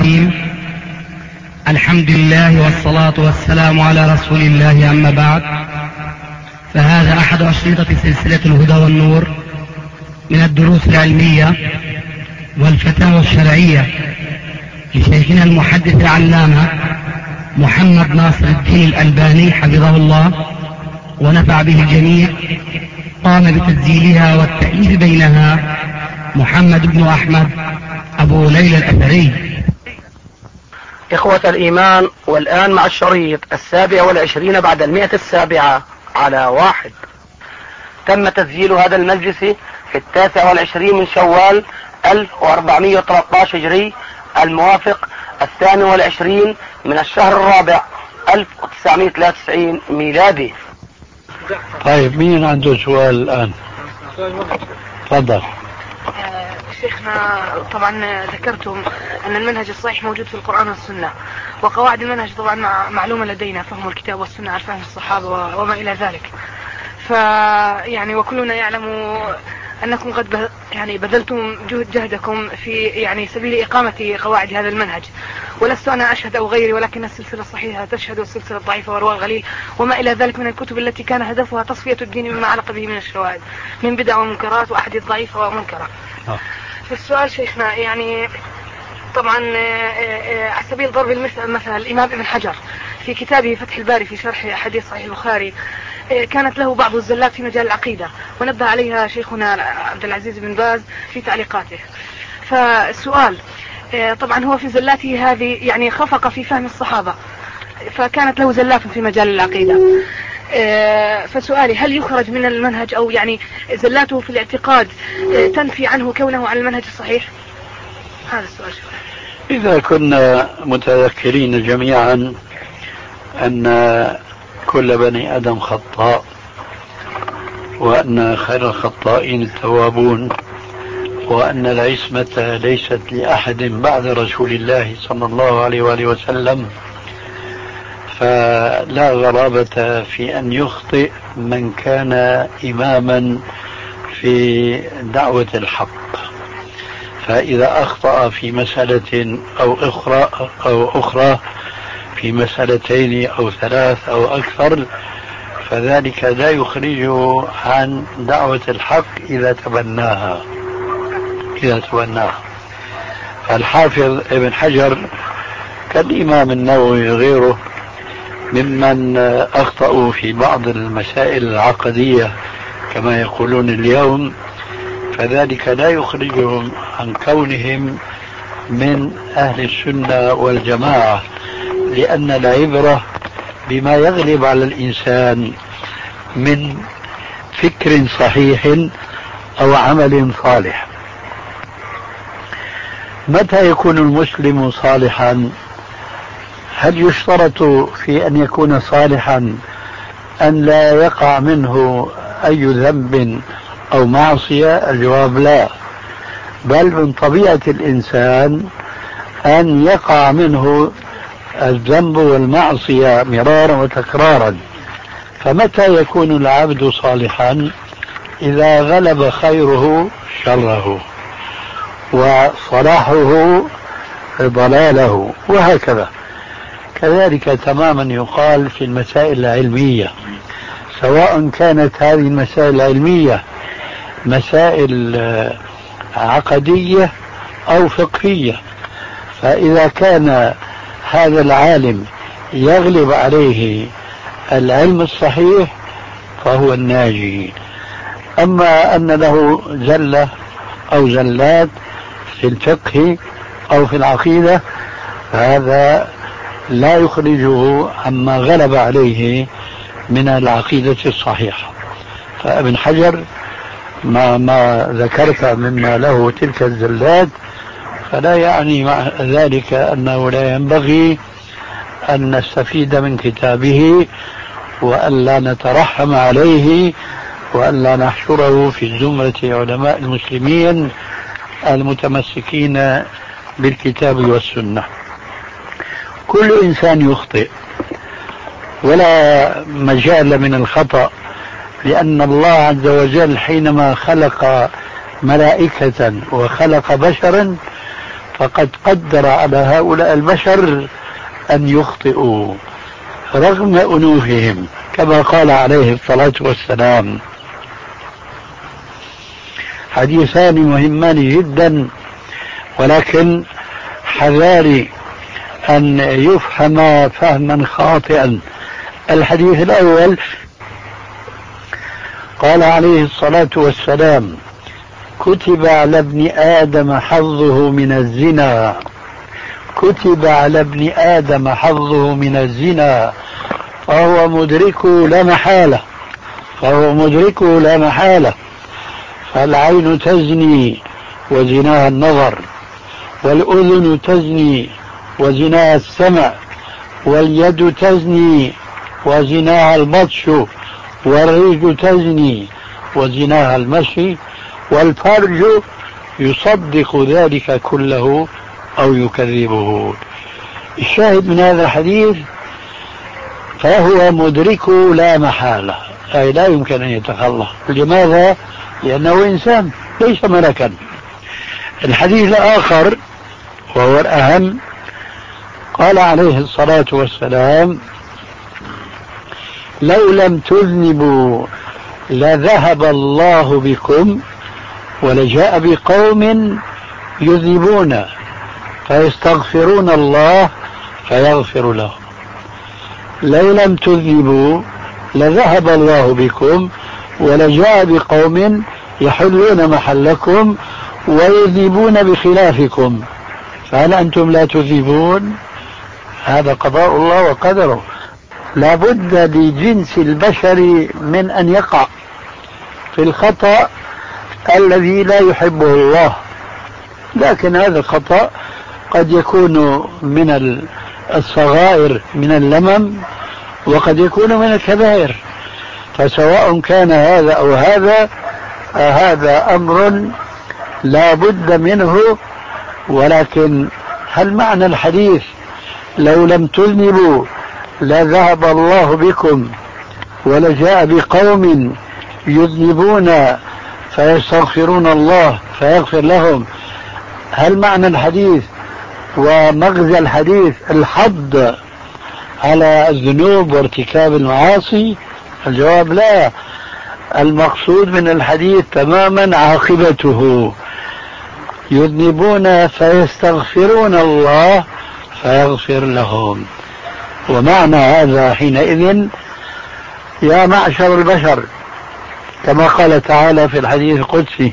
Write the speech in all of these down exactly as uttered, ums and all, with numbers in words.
الرحيم. الحمد لله والصلاة والسلام على رسول الله، أما بعد، فهذا أحد أشرطة سلسلة الهدى والنور من الدروس العلمية والفتاوى الشرعية لشيخنا المحدث العلامة محمد ناصر الدين الألباني حفظه الله ونفع به الجميع. قام بتسجيلها والتأليف بينها محمد بن أحمد أبو ليلى الأثري. إخوة الإيمان، والآن مع الشريط السابع والعشرين بعد المئة السابعة على واحد. تم تسجيل هذا المجلس في التاسع والعشرين من شوال ألف وأربعمائة وثلاثة عشر هجري، الموافق الثاني والعشرين من الشهر الرابع ألف وتسعمائة وثلاثة وتسعين ميلادي. طيب، مين عنده سؤال الآن؟ تفضل. شيخنا، طبعا ذكرتم أن المنهج الصحيح موجود في القرآن والسنة، وقواعد المنهج طبعا معلومة لدينا، فهم الكتاب والسنة على فهم الصحابة وما إلى ذلك. فيعني وكلنا يعلم أنكم قد يعني بذلتم جهد جهدكم في يعني سبيل إقامة قواعد هذا المنهج، ولست أنا أشهد أو غيري، ولكن السلسلة الصحيحة تشهد، والسلسلة الضعيفة ورواه الغليل وما إلى ذلك من الكتب التي كان هدفها تصفية الدين مما علق به من الشواذ من بدع ومنكرات وأحاديث ضعيفة ومنكرة. فالسؤال شيخنا، يعني طبعا على سبيل ضرب المثل، مثلا الإمام ابن حجر في كتابه فتح الباري في شرح حديث صحيح البخاري كانت له بعض الزلات في مجال العقيدة، ونبه عليها شيخنا عبد العزيز بن باز في تعليقاته. فالسؤال، طبعا هو في زلاته هذه يعني خفق في فهم الصحابة، فكانت له زلات في مجال العقيدة. فسؤالي، هل يخرج من المنهج، أو يعني زلاته في الاعتقاد تنفي عنه كونه على المنهج الصحيح؟ هذا السؤال. إذا كنا متذكرين جميعا أن كل بني آدم خطاء، وأن خير الخطائين التوابون، وأن العصمة ليست لأحد بعد رسول الله صلى الله عليه وآله وسلم، فلا غرابة في أن يخطئ من كان إماما في دعوة الحق. فإذا أخطأ في مسألة أو أخرى أو أخرى في مسألتين أو ثلاث أو أكثر، فذلك لا يخرجه عن دعوة الحق إذا تبناها إذا تبناها. الحافظ ابن حجر كالإمام النووي غيره ممن أخطأوا في بعض المسائل العقدية كما يقولون اليوم، فذلك لا يخرجهم عن كونهم من أهل السنة والجماعة، لأن العبرة بما يغلب على الإنسان من فكر صحيح أو عمل صالح. متى يكون المسلم صالحا؟ هل يشترط في أن يكون صالحا أن لا يقع منه أي ذنب أو معصية؟ الجواب لا، بل من طبيعة الإنسان أن يقع منه الذنب والمعصية مرارا وتكرارا. فمتى يكون العبد صالحا؟ إذا غلب خيره شره وصلاحه ضلاله، وهكذا. كذلك تماما يقال في المسائل العلمية، سواء كانت هذه المسائل العلمية مسائل عقدية أو فقهية، فإذا كان هذا العالم يغلب عليه العلم الصحيح فهو الناجي. أما أن له زلة أو زلات في الفقه أو في العقيدة، فهذا لا يخرجه عما غلب عليه من العقيدة الصحيحة. فابن حجر ما, ما ذكرت مما له تلك الزلات فلا يعني مع ذلك أنه لا ينبغي أن نستفيد من كتابه، وأن لا نترحم عليه، وأن لا نحشره في زمرة علماء المسلمين المتمسكين بالكتاب والسنة. كل إنسان يخطئ ولا مجال من الخطأ، لأن الله عز وجل حينما خلق ملائكة وخلق بشرا فقد قدر على هؤلاء البشر أن يخطئوا رغم أنوفهم كما قال عليه الصلاة والسلام. حديثان مهمان جدا، ولكن حذاري أن يفهم فهما خاطئا. الحديث الأول قال عليه الصلاة والسلام: كتب على ابن آدم حظه من الزنا، كتب على ابن آدم حظه من الزنا فهو مدركه لا محالة، فهو مدركه لا محالة. فالعين تزني وزناها النظر، والأذن تزني وزناها السمع، واليد تزني وزناها البطش، والرجل تزني وزناها المشي، والفرج يصدق ذلك كله أو يكذبه. الشاهد من هذا الحديث فهو مدركه لا محالة، أي لا يمكن أن يتخلص. لماذا؟ لأنه إنسان ليس ملكا. الحديث الآخر وهو الأهم قال عليه الصلاة والسلام: لو لم تذنبوا لذهب الله بكم ولجاء بقوم يذنبون فيستغفرون الله فيغفر لهم. لو لم تذنبوا لذهب الله بكم ولجاء بقوم يحلون محلكم ويذنبون بخلافكم، فهل أنتم لا تذنبون؟ هذا قضاء الله وقدره. لا بد لجنس البشر من أن يقع في الخطأ الذي لا يحبه الله، لكن هذا الخطأ قد يكون من الصغائر من اللمم، وقد يكون من الكبائر. فسواء كان هذا أو هذا، هذا أمر لا بد منه. ولكن هل معنى الحديث لو لم تذنبوا لذهب الله بكم ولجاء بقوم يذنبون فيستغفرون الله فيغفر لهم، هل معنى الحديث ومغزى الحديث الحض على الذنوب وارتكاب المعاصي؟ الجواب لا. المقصود من الحديث تماما عاقبته: يذنبون فيستغفرون الله فيغفر لهم. ومعنى هذا حينئذ يا معشر البشر كما قال تعالى في الحديث القدسي: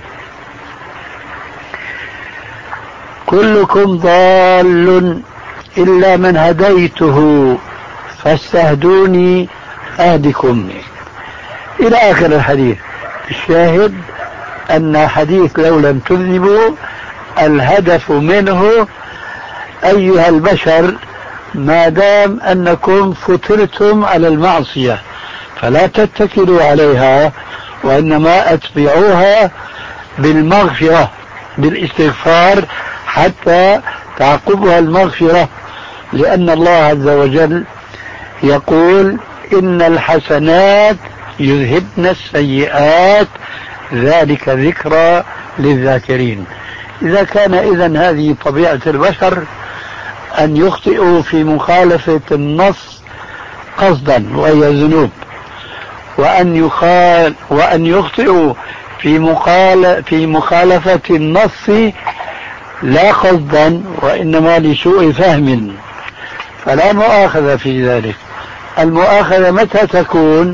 كلكم ضال إلا من هديته فاستهدوني أهدكم، إلى آخر الحديث. الشاهد أن حديث لو لم تذنبوا الهدف منه أيها البشر ما دام أنكم فطرتم على المعصية فلا تتكلوا عليها، وإنما أتبعوها بالمغفرة بالاستغفار حتى تعقبها المغفرة، لأن الله عز وجل يقول: إن الحسنات يذهبن السيئات ذلك ذكرى للذاكرين. إذا كان إذن هذه طبيعة البشر أن يخطئوا في مخالفة النص قصدا وهي الذنوب، وأن يخال وأن يخطئوا في مخال في مخالفة النص لا قصدا وإنما لسوء فهم، فلا مؤاخذة في ذلك. المؤاخذة متى تكون؟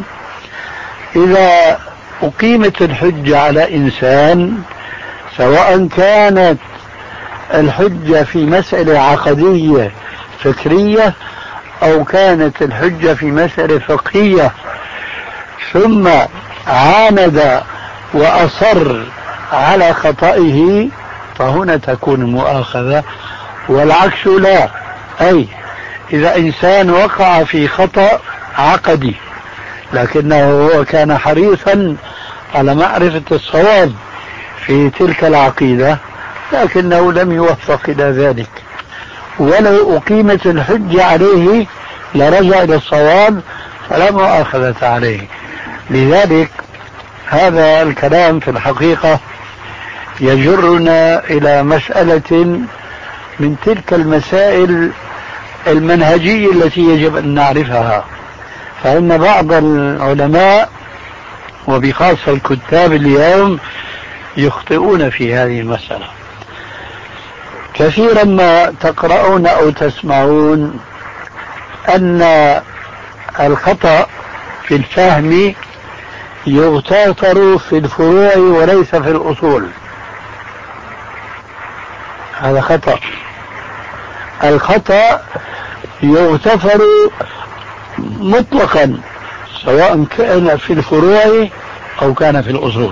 إذا أقيمت الحجة على إنسان، سواء كانت الحجة في مسألة عقدية فكرية أو كانت الحجة في مسألة فقهية، ثم عاند وأصر على خطئه، فهنا تكون المؤاخذة، والعكس لا. أي إذا إنسان وقع في خطأ عقدي لكنه هو كان حريصا على معرفة الصواب في تلك العقيدة لكنه لم يوفق إلى ذلك، ولو أقيمت الحجة عليه لرجع إلى الصواب فلا مؤاخذة عليه. لذلك هذا الكلام في الحقيقة يجرنا إلى مسألة من تلك المسائل المنهجية التي يجب أن نعرفها. فإن بعض العلماء وبخاصة الكتاب اليوم يخطئون في هذه المسألة. كثيرا ما تقرؤون أو تسمعون أن الخطأ في الفهم يغتفر في الفروع وليس في الأصول. هذا خطأ. الخطأ يغتفر مطلقا سواء كان في الفروع أو كان في الأصول،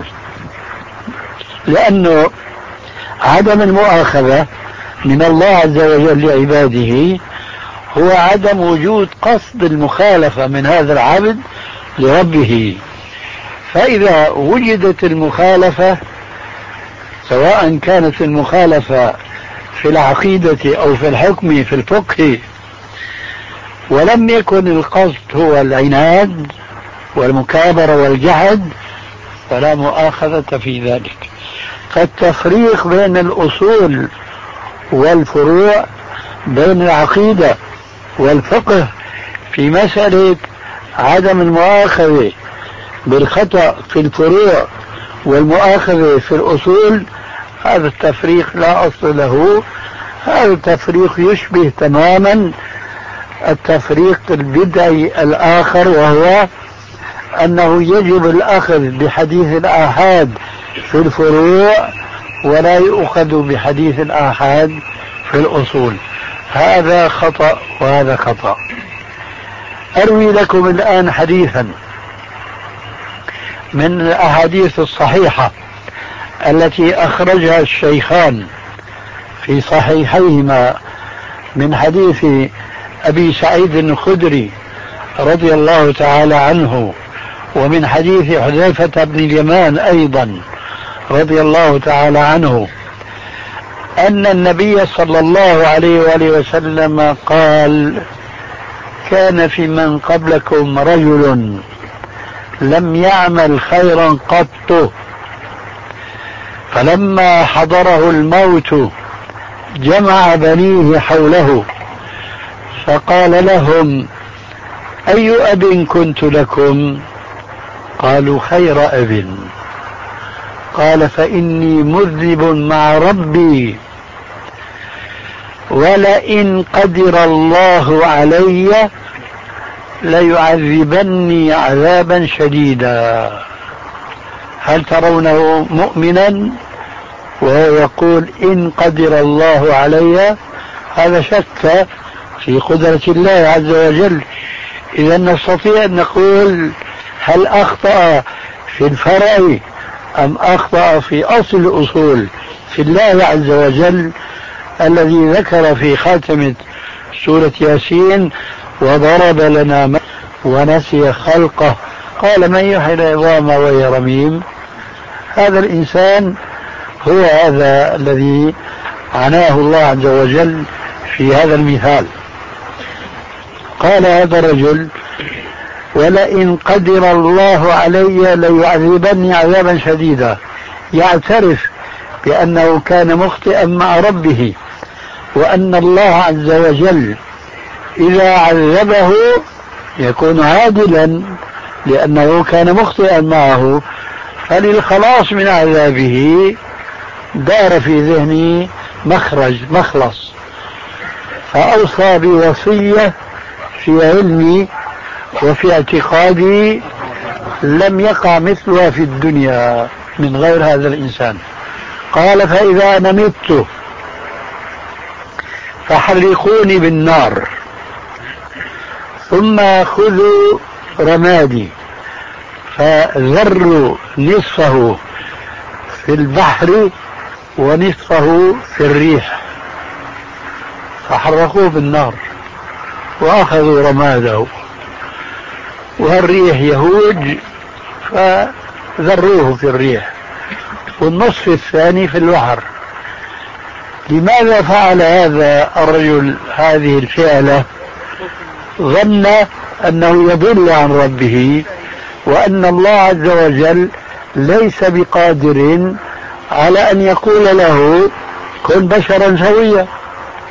لأنه عدم المؤاخذة من الله عز وجل لعباده هو عدم وجود قصد المخالفة من هذا العبد لربه. فإذا وجدت المخالفة سواء كانت المخالفة في العقيدة أو في الحكم في الفقه ولم يكن القصد هو العناد والمكابرة والجحد فلا مؤاخذة في ذلك. فالتفريق بين الأصول والفروع، بين العقيدة والفقه في مسألة عدم المؤاخذة بالخطأ في الفروع والمؤاخذة في الأصول، هذا التفريق لا أصل له. هذا التفريق يشبه تماما التفريق البدعي الآخر، وهو أنه يجب الأخذ بحديث الآحاد في الفروع ولا يؤخذ بحديث الآحاد في الأصول. هذا خطأ وهذا خطأ. أروي لكم الآن حديثا من الأحاديث الصحيحة التي أخرجها الشيخان في صحيحيهما من حديث أبي سعيد الخدري رضي الله تعالى عنه، ومن حديث حذيفة بن اليمان أيضا رضي الله تعالى عنه، أن النبي صلى الله عليه وآله وسلم قال: كان في من قبلكم رجل لم يعمل خيرا قط، فلما حضره الموت جمع بنيه حوله فقال لهم: أي أب كنت لكم؟ قالوا: خير أب. قال: فإني مذنب مع ربي، ولئن قدر الله علي ليعذبني عذابا شديدا. هل ترونه مؤمنا وهو يقول إن قدر الله علي؟ هذا شك في قدرة الله عز وجل. إذا نستطيع أن نقول هل أخطأ في الفرع أم أخطأ في أصل الأصول في الله عز وجل الذي ذكر في خاتمة سورة ياسين: وضرب لنا ونسي خلقه قال من يحيي العظام وهي رميم. هذا الإنسان هو هذا الذي عناه الله عز وجل في هذا المثال. قال هذا الرجل: ولئن قدر الله علي ليعذبني عذابا شديدا، يعترف بأنه كان مخطئا مع ربه، وأن الله عز وجل إذا عذبه يكون عادلا لأنه كان مخطئا معه، فللخلاص من عذابه دار في ذهني مخرج مخلص، فأوصى بوصية في علمي وفي اعتقادي لم يقع مثلها في الدنيا من غير هذا الإنسان. قال: فإذا أنا مت فحرقوني بالنار، ثم خذوا رمادي فذروا نصفه في البحر ونصفه في الريح، فحرقوه بالنار وأخذوا رماده، والريح يهوج فذروه في الريح، والنصف الثاني في البحر. لماذا فعل هذا الرجل هذه الفعلة؟ ظن أنه يضل عن ربه، وأن الله عز وجل ليس بقادر على أن يقول له كن بشرا سويا.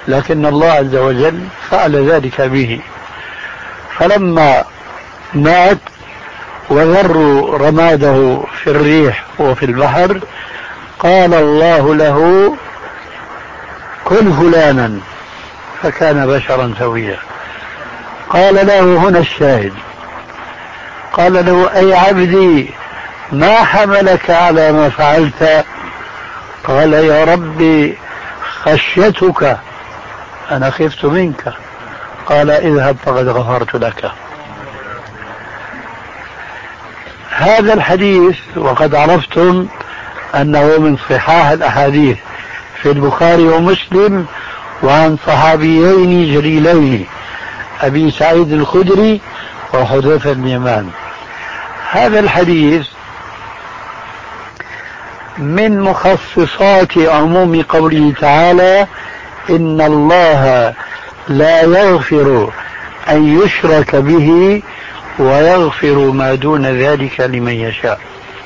لكن الله عز وجل فعل ذلك به. فلما مات وذروا رماده في الريح وفي البحر قال الله له كن فلانا فكان بشرا سويا. قال له هنا الشاهد، قال له أي عبدي ما حملك على ما فعلت؟ قال يا ربي خشيتك، أنا خفت منك. قال اذهب فقد غفرت لك. هذا الحديث وقد عرفتم أنه من صحاح الأحاديث في البخاري ومسلم وعن صحابيين جليلين أبي سعيد الخدري وحذيفة بن اليمان. هذا الحديث من مخصصات عموم قوله تعالى إن الله لا يغفر أن يشرك به ويغفر ما دون ذلك لمن يشاء.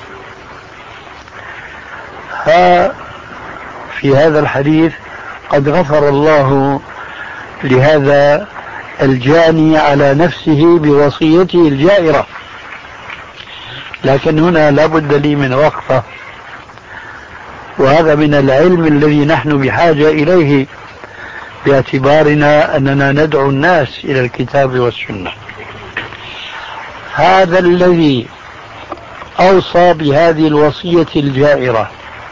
ها في هذا الحديث قد غفر الله لهذا الجاني على نفسه بوصيته الجائرة، لكن هنا لا بد لي من وقفة، وهذا من العلم الذي نحن بحاجة إليه باعتبارنا أننا ندعو الناس إلى الكتاب والسنة. هذا الذي أوصى بهذه الوصية الجائرة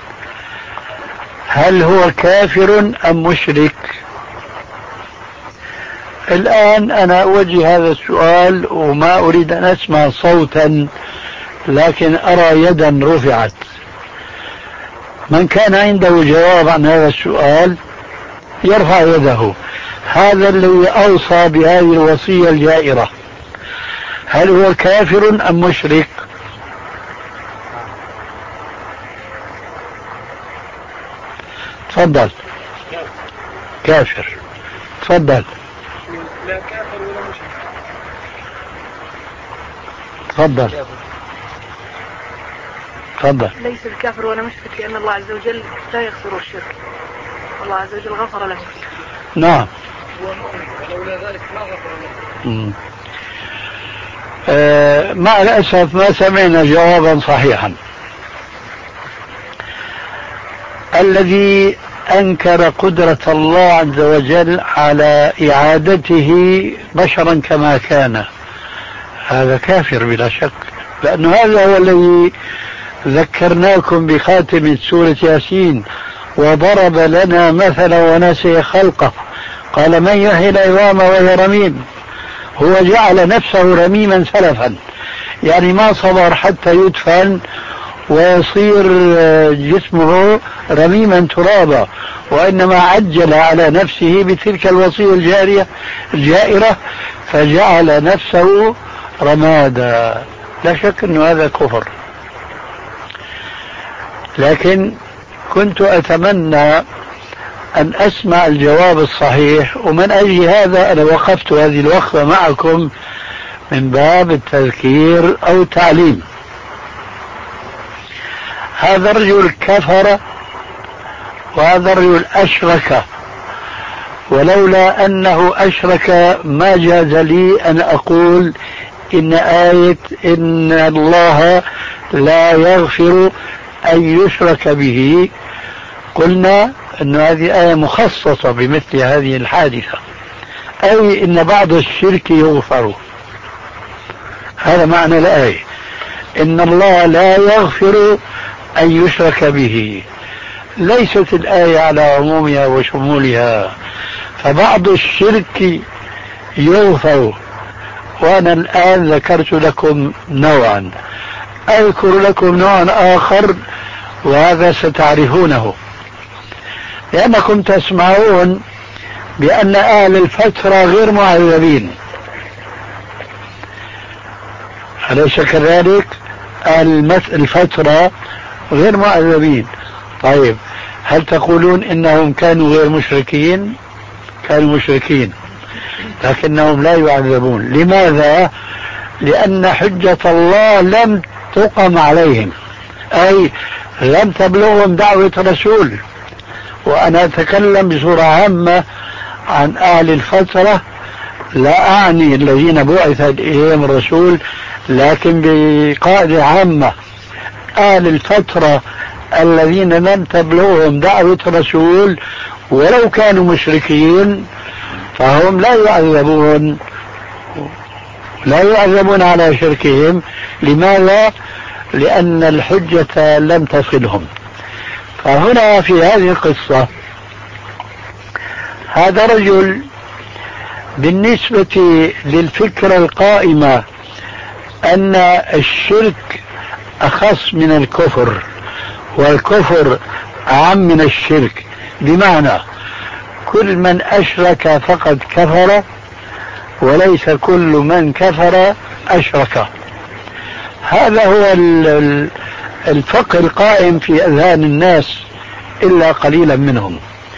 هل هو كافر أم مشرك؟ الآن أنا أوجه هذا السؤال وما أريد أن أسمع صوتا، لكن أرى يدا رفعت. من كان عنده جواب عن هذا السؤال يرفع يده. هذا الذي أوصى بهذه الوصية الجائرة هل هو كافر أم مشرك؟ تفضل. كافر. تفضل. لا كافر ولا مشرك. تفضل. تفضل. ليس بكافر ولا مشرك لأن الله عز وجل لا يغفر الشرك، الله عز وجل غفر له. نعم. ولولا ذلك ما غفر له. آه مع الأسف ما سمعنا جوابا صحيحا. الذي أنكر قدرة الله عز وجل على إعادته بشرا كما كان هذا كافر بلا شك، لأن هذا هو الذي ذكرناكم بخاتم سورة ياسين وضرب لنا مثلا ونسي خلقه قال من يحيي العظام وهي رميم. هو جعل نفسه رميما سلفا، يعني ما صبر حتى يدفن ويصير جسمه رميما ترابا، وإنما عجل على نفسه بتلك الوصية الجارية الجائرة فجعل نفسه رمادا. لا شك أن هذا كفر، لكن كنت أتمنى أن أسمع الجواب الصحيح، ومن أجل هذا أنا وقفت هذه الوقفة معكم من باب التذكير أو التعليم. هذا الرجل كفر وهذا الرجل أشرك، ولولا أنه أشرك ما جاز لي أن أقول إن آية إن الله لا يغفر أن يشرك به قلنا أن هذه آية مخصصة بمثل هذه الحادثة، أي إن بعض الشرك يغفر. هذا معنى الآية إن الله لا يغفر أن يشرك به. ليست الآية على عمومها وشمولها، فبعض الشرك يغفر. وأنا الآن ذكرت لكم نوعا، أذكر لكم نوعا آخر وهذا ستعرفونه، لأنكم تسمعون بأن أهل الفترة غير معذبين، أليس كذلك؟ أهل الفترة غير معذبين. طيب هل تقولون إنهم كانوا غير مشركين؟ كانوا مشركين لكنهم لا يعذبون. لماذا؟ لأن حجة الله لم تقم عليهم، أي لم تبلغهم دعوة رسول. وأنا أتكلم بصورة عامة عن أهل الفترة لا أعني الذين بعث إليهم الرسول، لكن بقاعدة عامة أهل الفترة الذين لم تبلغهم دعوة الرسول ولو كانوا مشركين فهم لا يعذبون لا يعذبون على شركهم. لماذا؟ لأن الحجة لم تصلهم. فهنا في هذه القصة هذا رجل بالنسبة للفكرة القائمة أن الشرك أخص من الكفر والكفر أعم من الشرك، بمعنى كل من أشرك فقد كفر وليس كل من كفر أشرك. هذا هو الفقه القائم في أذهان الناس إلا قليلا منهم.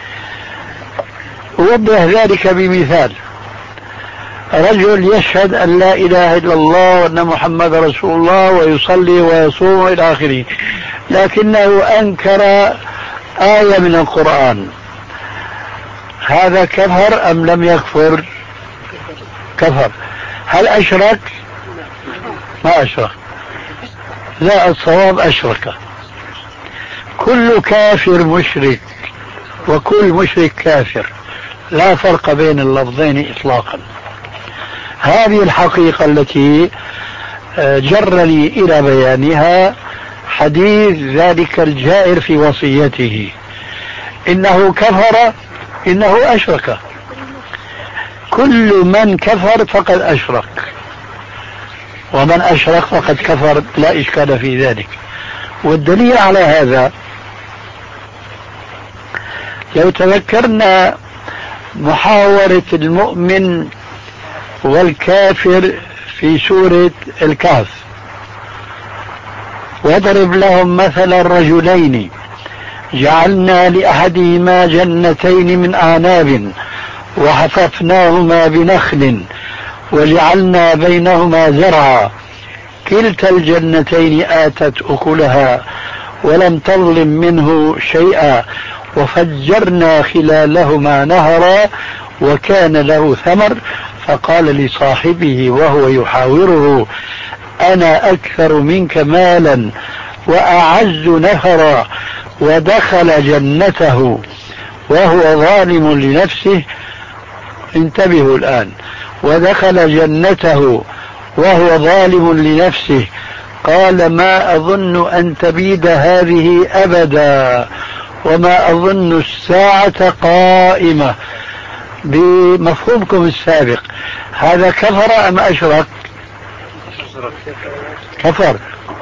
أوضح ذلك بمثال: رجل يشهد أن لا إله إلا الله وأن محمد رسول الله ويصلي ويصوم إلى آخره، لكنه أنكر آية من القرآن، هذا كفر أم لم يكفر؟ كفر. هل أشرك؟ ما أشرك. لا، الصواب أشرك. كل كافر مشرك وكل مشرك كافر، لا فرق بين اللفظين إطلاقا. هذه الحقيقة التي جرني إلى بيانها حديث ذلك الجائر في وصيته: إنه كفر إنه أشرك. كل من كفر فقد أشرك، ومن أشرك فقد كفر، لا إشكال في ذلك. والدليل على هذا لو تذكرنا محاورة المؤمن والكافر في سورة الكهف: واضرب لهم مثل الرجلين جعلنا لأحدهما جنتين من أعناب وحففناهما بنخل وجعلنا بينهما زرعا كلتا الجنتين آتت أكلها ولم تظلم منه شيئا وفجرنا خلالهما نهرا وكان له ثمر فقال لصاحبه وهو يحاوره أنا أكثر منك مالا وأعز نفرا ودخل جنته وهو ظالم لنفسه. انتبهوا الآن: ودخل جنته وهو ظالم لنفسه قال ما أظن أن تبيد هذه أبدا وما أظن الساعة قائمة. بمفهومكم السابق هذا كفر أم أشرك؟ كفر.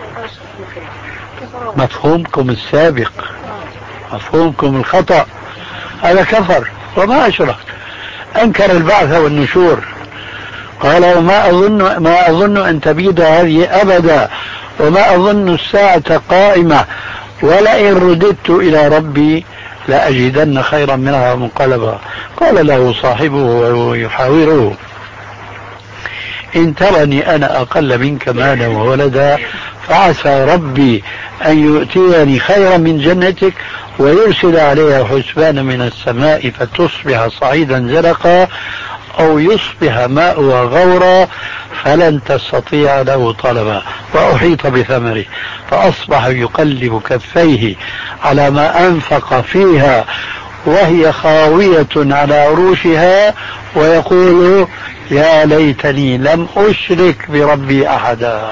مفهومكم السابق، مفهومكم الخطأ، هذا كفر وما أشرك. أنكر البعث والنشور، قال وما أظن ما أظن أن تبيد هذه أبدا وما أظن الساعة قائمة ولئن رددت إلى ربي لأجدن خيرا منها منقلبا. قال له صاحبه وهو يحاوره إن ترني أنا أقل منك مالا وولدا فعسى ربي أن يؤتيني خيرا من جنتك ويرسل عليها حسبانا من السماء فتصبح صعيدا زلقا أو يصبح ماؤها غورا فلن تستطيع له طلبا وأحيط بثمره فأصبح يقلب كفيه على ما أنفق فيها وهي خاوية على عروشها ويقول يا ليتني لم أشرك بربي أحدا.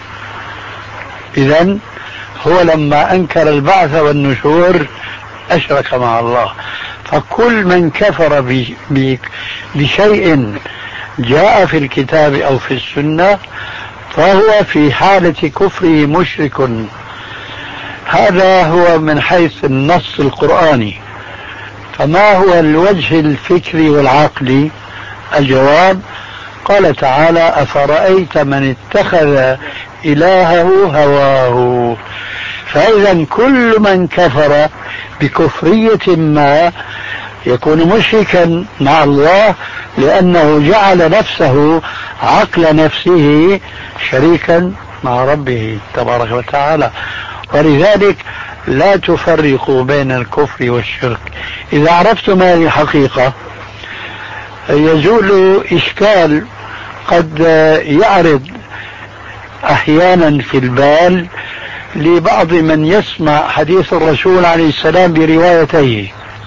إذن هو لما أنكر البعث والنشور أشرك مع الله. فكل من كفر بشيء جاء في الكتاب أو في السنة فهو في حالة كفره مشرك. هذا هو من حيث النص القرآني. فما هو الوجه الفكري والعقلي؟ الجواب: قال تعالى أفرأيت من اتخذ إلهه هواه. فإذا كل من كفر بكفرية ما يكون مشركا مع الله لأنه جعل نفسه عقل نفسه شريكا مع ربه تبارك وتعالى. ولذلك لا تفرقوا بين الكفر والشرك. إذا عرفتم هذه الحقيقة يزول إشكال قد يعرض أحيانا في البال لبعض من يسمع حديث الرسول عليه السلام بروايتيه: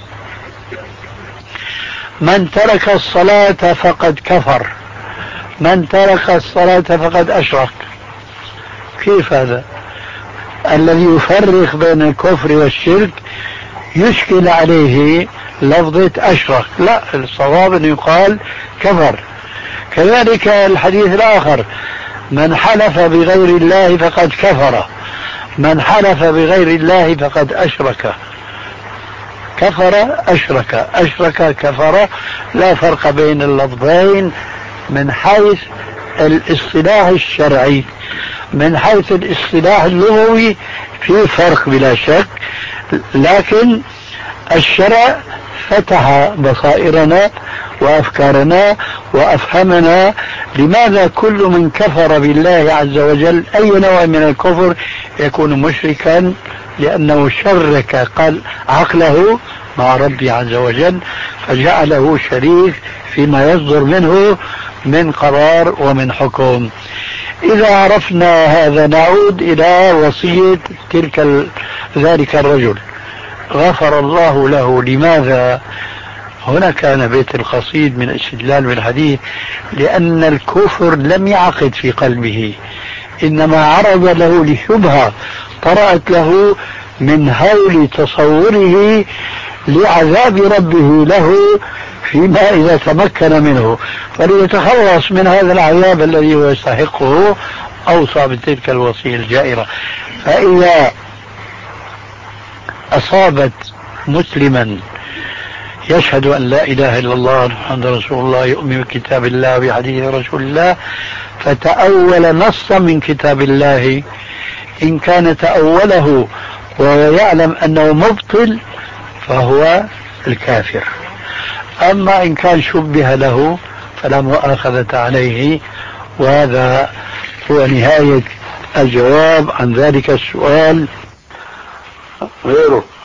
من ترك الصلاة فقد كفر، من ترك الصلاة فقد أشرك. كيف هذا؟ الذي يفرق بين الكفر والشرك يشكل عليه لفظة أشرك، لا، الصواب أن يقال كفر. كذلك الحديث الآخر: من حلف بغير الله فقد كفر، من حلف بغير الله فقد أشرك. كفر أشرك، أشرك كفر، لا فرق بين اللفظين من حيث الاصطلاح الشرعي. من حيث الاصطلاح اللغوي في فرق بلا شك، لكن الشرع فتح بصائرنا وأفكارنا وأفهمنا لماذا كل من كفر بالله عز وجل أي نوع من الكفر يكون مشركا، لأنه شرك قال عقله مع ربي عز وجل فجعله شريك فيما يصدر منه من قرار ومن حكم. إذا عرفنا هذا نعود إلى وصية تلك ذلك الرجل غفر الله له. لماذا؟ هنا كان بيت القصيد من استدلال بالحديث، لأن الكفر لم يعقد في قلبه، إنما عرض له لشبهة طرأت له من هول تصوره لعذاب ربه له فيما إذا تمكن منه، فليتخلص من هذا العذاب الذي هو يستحقه أوصى بتلك الوصية الجائرة. فإذا أصابت مسلما يشهد أن لا إله إلا الله محمد رسول الله، يؤمن بكتاب الله وبحديث رسول الله، فتأول نصا من كتاب الله، إن كان تأوله ويعلم أنه مبطل فهو الكافر. أما إن كان شبه له فلا مؤاخذة عليه. وهذا هو نهاية الجواب عن ذلك السؤال. غيره